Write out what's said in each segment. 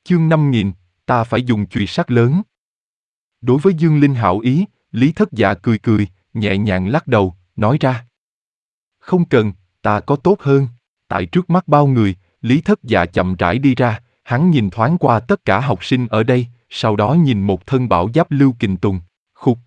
Chương 5000, ta phải dùng chùy sắt lớn. Đối với Dương Linh hảo ý, Lý Thất Dạ cười cười, nhẹ nhàng lắc đầu, nói ra. Không cần, ta có tốt hơn. Tại trước mắt bao người, Lý Thất Dạ chậm rãi đi ra, hắn nhìn thoáng qua tất cả học sinh ở đây, sau đó nhìn một thân bảo giáp Lưu Kình Tùng. Khục.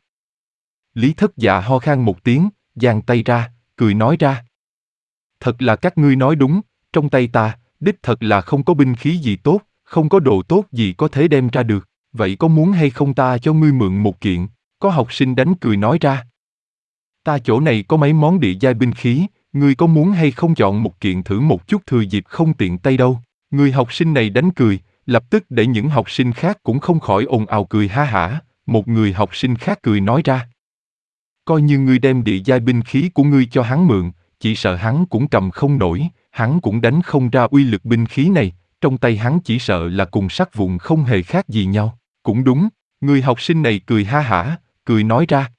Lý Thất Dạ ho khan một tiếng, giang tay ra, cười nói ra. Thật là các ngươi nói đúng, trong tay ta, đích thật là không có binh khí gì tốt, không có đồ tốt gì có thể đem ra được, vậy có muốn hay không ta cho ngươi mượn một kiện? Có học sinh đánh cười nói ra. Ta chỗ này có mấy món địa giai binh khí, ngươi có muốn hay không chọn một kiện thử một chút thừa dịp không tiện tay đâu? Người học sinh này đánh cười, lập tức để những học sinh khác cũng không khỏi ồn ào cười ha hả. Một người học sinh khác cười nói ra. Coi như ngươi đem địa giai binh khí của ngươi cho hắn mượn, chỉ sợ hắn cũng cầm không nổi, hắn cũng đánh không ra uy lực binh khí này, trong tay hắn chỉ sợ là cùng sắt vụn không hề khác gì nhau. Cũng đúng, người học sinh này cười ha hả, cười nói ra.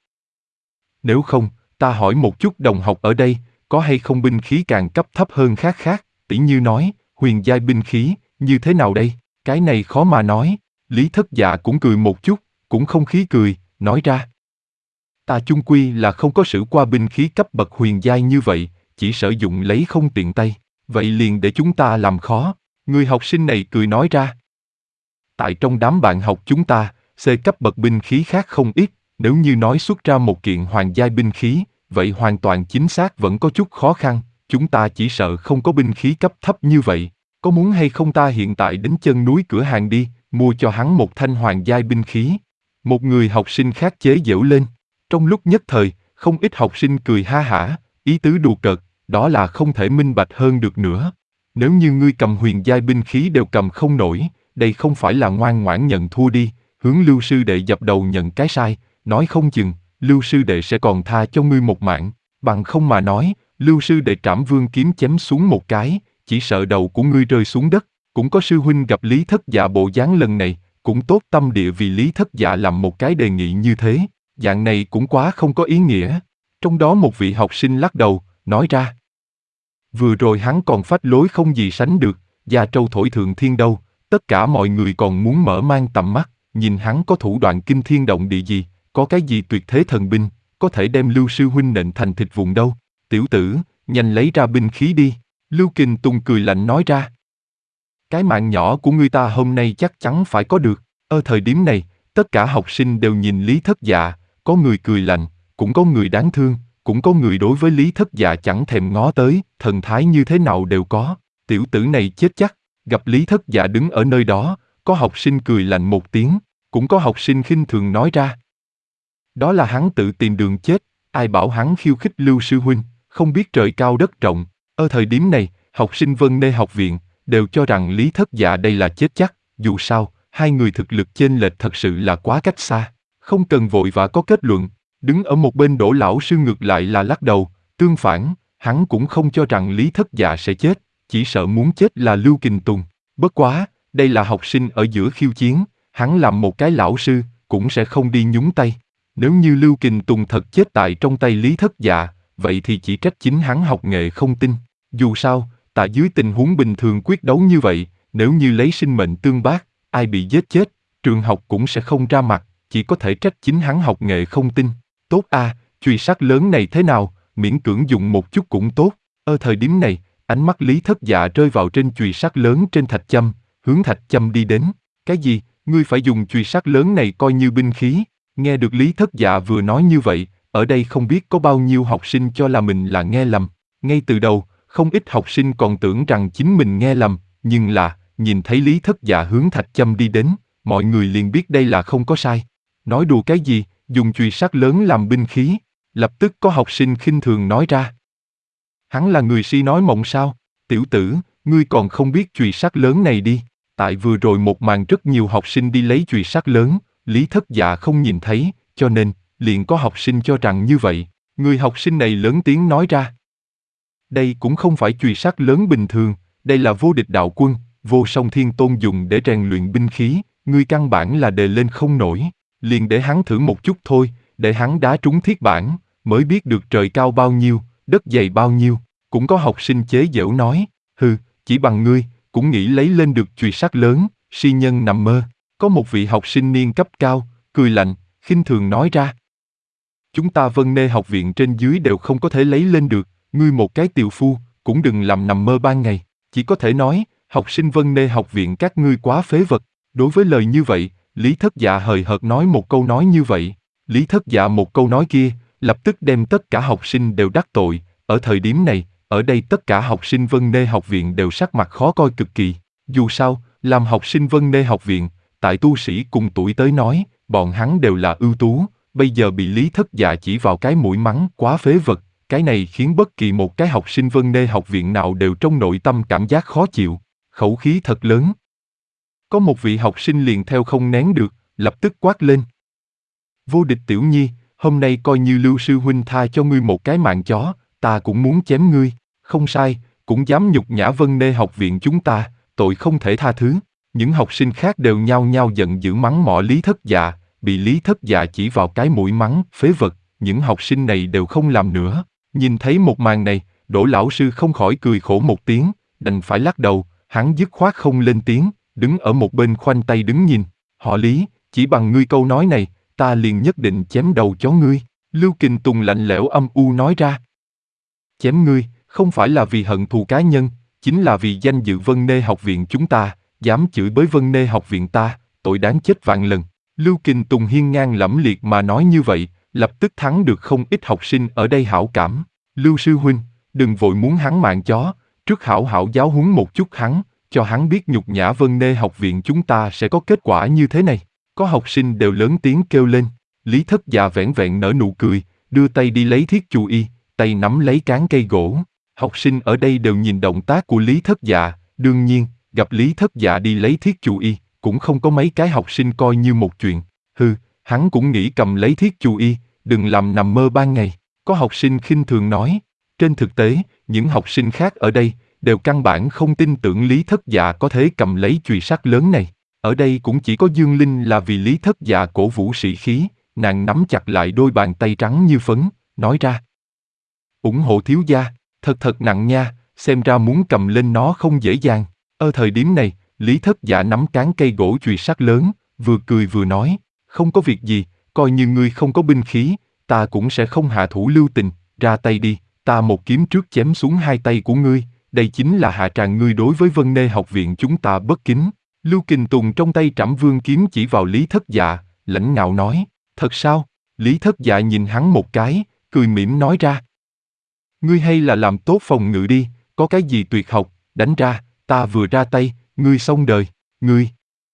Nếu không, ta hỏi một chút đồng học ở đây, có hay không binh khí càng cấp thấp hơn khác, tỉ như nói, huyền giai binh khí, như thế nào đây? Cái này khó mà nói. Lý Thất Dạ cũng cười một chút, cũng không khí cười, nói ra. Ta chung quy là không có sử qua binh khí cấp bậc huyền giai như vậy, chỉ sử dụng lấy không tiện tay, vậy liền để chúng ta làm khó. Người học sinh này cười nói ra. Tại trong đám bạn học chúng ta, C cấp bậc binh khí khác không ít, nếu như nói xuất ra một kiện hoàng giai binh khí, vậy hoàn toàn chính xác vẫn có chút khó khăn, chúng ta chỉ sợ không có binh khí cấp thấp như vậy. Có muốn hay không ta hiện tại đến chân núi cửa hàng đi, mua cho hắn một thanh hoàng giai binh khí? Một người học sinh khác chế giễu lên. Trong lúc nhất thời, không ít học sinh cười ha hả, ý tứ đùa cợt, đó là không thể minh bạch hơn được nữa. Nếu như ngươi cầm huyền giai binh khí đều cầm không nổi, đây không phải là ngoan ngoãn nhận thua đi, hướng Lưu sư đệ dập đầu nhận cái sai, nói không chừng, Lưu sư đệ sẽ còn tha cho ngươi một mạng, bằng không mà nói, Lưu sư đệ trảm vương kiếm chém xuống một cái, chỉ sợ đầu của ngươi rơi xuống đất. Cũng có sư huynh gặp Lý Thất Dạ bộ dáng lần này, cũng tốt tâm địa vì Lý Thất Dạ làm một cái đề nghị như thế, dạng này cũng quá không có ý nghĩa. Trong đó một vị học sinh lắc đầu, nói ra. Vừa rồi hắn còn phách lối không gì sánh được, gia trâu thổi thượng thiên đâu, tất cả mọi người còn muốn mở mang tầm mắt, nhìn hắn có thủ đoạn kinh thiên động địa gì, có cái gì tuyệt thế thần binh, có thể đem Lưu sư huynh nện thành thịt vụn đâu. Tiểu tử, nhanh lấy ra binh khí đi. Lưu Kình Tùng cười lạnh nói ra. Cái mạng nhỏ của ngươi ta hôm nay chắc chắn phải có được. Ở thời điểm này, tất cả học sinh đều nhìn Lý Thất Dạ, có người cười lạnh, cũng có người đáng thương, cũng có người đối với Lý Thất Dạ chẳng thèm ngó tới, thần thái như thế nào đều có. Tiểu tử này chết chắc. Gặp Lý Thất Dạ đứng ở nơi đó, có học sinh cười lạnh một tiếng, cũng có học sinh khinh thường nói ra. Đó là hắn tự tìm đường chết, ai bảo hắn khiêu khích Lưu sư huynh, không biết trời cao đất rộng. Ở thời điểm này, học sinh Vân Nê học viện đều cho rằng Lý Thất Dạ đây là chết chắc, dù sao, hai người thực lực chênh lệch thật sự là quá cách xa, không cần vội vã có kết luận. Đứng ở một bên Đỗ lão sư ngược lại là lắc đầu, tương phản, hắn cũng không cho rằng Lý Thất Dạ sẽ chết, chỉ sợ muốn chết là Lưu Kình Tùng. Bất quá, đây là học sinh ở giữa khiêu chiến, hắn làm một cái lão sư, cũng sẽ không đi nhúng tay. Nếu như Lưu Kình Tùng thật chết tại trong tay Lý Thất Dạ, vậy thì chỉ trách chính hắn học nghệ không tinh. Dù sao, tại dưới tình huống bình thường quyết đấu như vậy, nếu như lấy sinh mệnh tương bác, ai bị giết chết, trường học cũng sẽ không ra mặt, chỉ có thể trách chính hắn học nghệ không tinh. Tốt a, chùy sắt lớn này thế nào, miễn cưỡng dùng một chút cũng tốt. Ở thời điểm này, ánh mắt Lý Thất Dạ rơi vào trên chùy sắt lớn trên thạch châm, hướng thạch châm đi đến. Cái gì, ngươi phải dùng chùy sắt lớn này coi như binh khí? Nghe được Lý Thất Dạ vừa nói như vậy, ở đây không biết có bao nhiêu học sinh cho là mình là nghe lầm. Ngay từ đầu, không ít học sinh còn tưởng rằng chính mình nghe lầm, nhưng là, nhìn thấy Lý Thất Dạ hướng thạch châm đi đến, mọi người liền biết đây là không có sai. Nói đùa cái gì, dùng chùy sắt lớn làm binh khí? Lập tức có học sinh khinh thường nói ra. Hắn là người si nói mộng sao? Tiểu tử, ngươi còn không biết chùy sắt lớn này đi. Tại vừa rồi một màn rất nhiều học sinh đi lấy chùy sắt lớn, Lý Thất Dạ không nhìn thấy, cho nên, liền có học sinh cho rằng như vậy. Người học sinh này lớn tiếng nói ra. Đây cũng không phải chùy sắt lớn bình thường, đây là vô địch đạo quân, vô song thiên tôn dùng để rèn luyện binh khí, ngươi căn bản là đề lên không nổi, liền để hắn thử một chút thôi, để hắn đá trúng thiết bản, mới biết được trời cao bao nhiêu, đất dày bao nhiêu. Cũng có học sinh chế giễu nói, hừ, chỉ bằng ngươi, cũng nghĩ lấy lên được chùy sắt lớn, si nhân nằm mơ. Có một vị học sinh niên cấp cao, cười lạnh, khinh thường nói ra. Chúng ta Vân Nê học viện trên dưới đều không có thể lấy lên được, ngươi một cái tiều phu, cũng đừng làm nằm mơ ban ngày. Chỉ có thể nói, học sinh Vân Nê học viện các ngươi quá phế vật. Đối với lời như vậy, Lý Thất Dạ hời hợt nói một câu nói như vậy. Lý Thất Dạ một câu nói kia, lập tức đem tất cả học sinh đều đắc tội. Ở thời điểm này, ở đây tất cả học sinh Vân Nê học viện đều sắc mặt khó coi cực kỳ. Dù sao, làm học sinh Vân Nê học viện, tại tu sĩ cùng tuổi tới nói, bọn hắn đều là ưu tú, bây giờ bị Lý Thất Dạ chỉ vào cái mũi mắng quá phế vật, cái này khiến bất kỳ một cái học sinh Vân Nê học viện nào đều trong nội tâm cảm giác khó chịu, khẩu khí thật lớn. Có một vị học sinh liền theo không nén được, lập tức quát lên. Vô Địch Tiểu Nhi, hôm nay coi như Lưu sư huynh tha cho ngươi một cái mạng chó, ta cũng muốn chém ngươi, không sai, cũng dám nhục nhã Vân Nê học viện chúng ta, tội không thể tha thứ. Những học sinh khác đều nhao nhao giận dữ mắng mỏ Lý Thất Dạ, bị Lý Thất Dạ chỉ vào cái mũi mắng, phế vật, những học sinh này đều không làm nữa. Nhìn thấy một màn này, Đỗ lão sư không khỏi cười khổ một tiếng, đành phải lắc đầu, hắn dứt khoát không lên tiếng, đứng ở một bên khoanh tay đứng nhìn. Họ Lý, chỉ bằng ngươi câu nói này, ta liền nhất định chém đầu chó ngươi. Lưu Kình Tùng lạnh lẽo âm u nói ra. Chém ngươi, không phải là vì hận thù cá nhân, chính là vì danh dự Vân Nê học viện chúng ta, dám chửi bới Vân Nê học viện ta, tội đáng chết vạn lần. Lưu Kình Tùng hiên ngang lẫm liệt mà nói như vậy, lập tức thắng được không ít học sinh ở đây hảo cảm. Lưu sư huynh, đừng vội muốn hắn mạng chó, trước hảo hảo giáo huấn một chút hắn, cho hắn biết nhục nhã Vân Nê học viện chúng ta sẽ có kết quả như thế này. Có học sinh đều lớn tiếng kêu lên. Lý Thất Dạ vẻn vẹn nở nụ cười, đưa tay đi lấy thiết chù y, tay nắm lấy cán cây gỗ. Học sinh ở đây đều nhìn động tác của Lý Thất Dạ, đương nhiên, gặp Lý Thất Dạ đi lấy thiết chù y, cũng không có mấy cái học sinh coi như một chuyện. Hừ, hắn cũng nghĩ cầm lấy thiết chù y, đừng làm nằm mơ ban ngày. Có học sinh khinh thường nói. Trên thực tế, những học sinh khác ở đây đều căn bản không tin tưởng Lý Thất Dạ có thể cầm lấy chùy sắt lớn này. Ở đây cũng chỉ có Dương Linh là vì Lý Thất Dạ cổ vũ sĩ khí, nàng nắm chặt lại đôi bàn tay trắng như phấn, nói ra. Ủng hộ thiếu gia, thật nặng nha, xem ra muốn cầm lên nó không dễ dàng. Ở thời điểm này, Lý Thất Dạ nắm cán cây gỗ chùy sắt lớn, vừa cười vừa nói, không có việc gì, coi như ngươi không có binh khí, ta cũng sẽ không hạ thủ lưu tình, ra tay đi, ta một kiếm trước chém xuống hai tay của ngươi, đây chính là hạ tràng ngươi đối với Vân Nê học viện chúng ta bất kính. Lưu Kình Tùng trong tay Trảm Vương kiếm chỉ vào Lý Thất Dạ, lãnh ngạo nói, thật sao? Lý Thất Dạ nhìn hắn một cái, cười mỉm nói ra. Ngươi hay là làm tốt phòng ngự đi, có cái gì tuyệt học, đánh ra, ta vừa ra tay, ngươi xong đời, ngươi.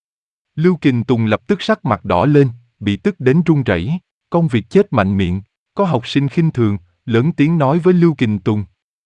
Lưu Kình Tùng lập tức sắc mặt đỏ lên, bị tức đến run rẩy, con vịt chết mạnh miệng. Có học sinh khinh thường, lớn tiếng nói với Lưu Kình Tùng.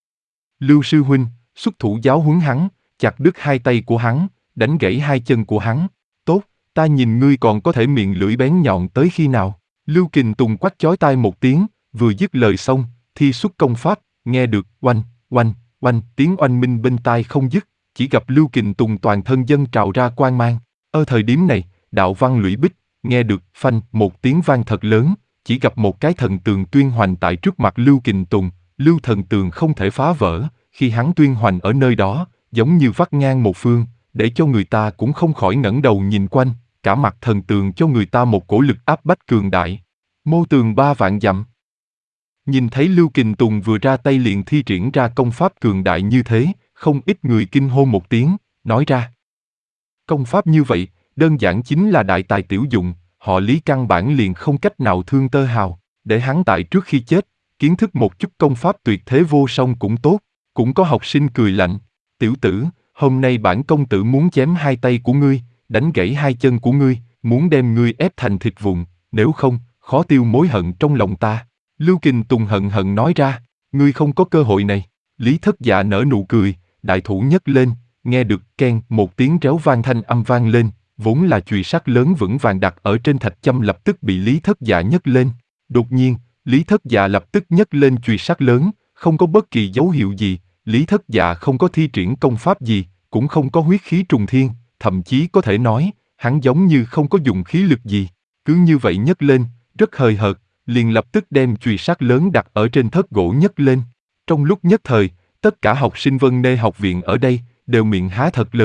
Lưu sư huynh, xuất thủ giáo huấn hắn, chặt đứt hai tay của hắn, đánh gãy hai chân của hắn. Tốt, ta nhìn ngươi còn có thể miệng lưỡi bén nhọn tới khi nào. Lưu Kình Tùng quát chói tai một tiếng, vừa dứt lời xong, thi xuất công pháp, nghe được oanh, oanh, oanh, tiếng oanh minh bên tai không dứt, chỉ gặp Lưu Kình Tùng toàn thân dâng trào ra quang mang. Ở thời điểm này, đạo văn lũy bích, nghe được phanh một tiếng vang thật lớn, chỉ gặp một cái thần tường tuyên hoành tại trước mặt Lưu Kình Tùng, Lưu thần tường không thể phá vỡ, khi hắn tuyên hoành ở nơi đó, giống như vắt ngang một phương, để cho người ta cũng không khỏi ngẩng đầu nhìn quanh, cả mặt thần tường cho người ta một cổ lực áp bách cường đại. Mô tường 3 vạn dặm. Nhìn thấy Lưu Kình Tùng vừa ra tay liền thi triển ra công pháp cường đại như thế, không ít người kinh hô một tiếng, nói ra. Công pháp như vậy, đơn giản chính là đại tài tiểu dụng, họ Lý căn bản liền không cách nào thương tơ hào, để hắn tại trước khi chết, kiến thức một chút công pháp tuyệt thế vô song cũng tốt. Cũng có học sinh cười lạnh, tiểu tử, hôm nay bản công tử muốn chém hai tay của ngươi, đánh gãy hai chân của ngươi, muốn đem ngươi ép thành thịt vụn, nếu không, khó tiêu mối hận trong lòng ta. Lưu Kình Tùng hận hận nói ra, ngươi không có cơ hội này. Lý Thất Dạ nở nụ cười, đại thủ nhấc lên, nghe được keng một tiếng réo vang thanh âm vang lên, vốn là chùy sắt lớn vững vàng đặt ở trên thạch châm lập tức bị Lý Thất Dạ nhấc lên. Đột nhiên, Lý Thất Dạ lập tức nhấc lên chùy sắt lớn, không có bất kỳ dấu hiệu gì, Lý Thất Dạ không có thi triển công pháp gì, cũng không có huyết khí trùng thiên, thậm chí có thể nói, hắn giống như không có dùng khí lực gì, cứ như vậy nhấc lên, rất hời hợt, liền lập tức đem chùy sắt lớn đặt ở trên thớt gỗ nhấc lên. Trong lúc nhất thời, tất cả học sinh Vân Nê học viện ở đây đều miệng há thật lớn,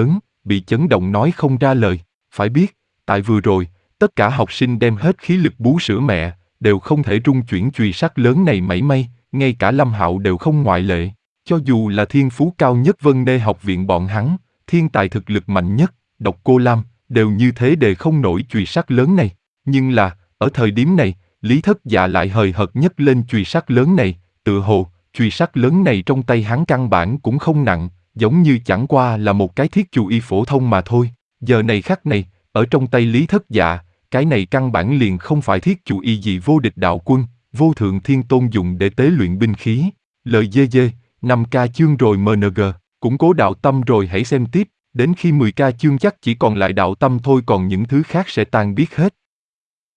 bị chấn động nói không ra lời. Phải biết, tại vừa rồi, tất cả học sinh đem hết khí lực bú sữa mẹ, đều không thể rung chuyển chùy sắt lớn này mảy may, ngay cả Lâm Hạo đều không ngoại lệ. Cho dù là thiên phú cao nhất Vân Đê học viện bọn hắn, thiên tài thực lực mạnh nhất, Độc Cô Lam, đều như thế để không nổi chùy sắt lớn này. Nhưng là, ở thời điểm này, Lý Thất Dạ lại hời hợt nhấc lên chùy sắt lớn này, tựa hồ, chùy sắt lớn này trong tay hắn căn bản cũng không nặng, giống như chẳng qua là một cái thiết chù y phổ thông mà thôi. Giờ này khắc này, ở trong tay Lý Thất Dạ, cái này căn bản liền không phải thiết chù y gì vô địch đạo quân, vô thượng thiên tôn dùng để tế luyện binh khí. Lời dê dê, 5K chương rồi MNG, củng cố đạo tâm rồi hãy xem tiếp, đến khi 10K chương chắc chỉ còn lại đạo tâm thôi, còn những thứ khác sẽ tan biết hết.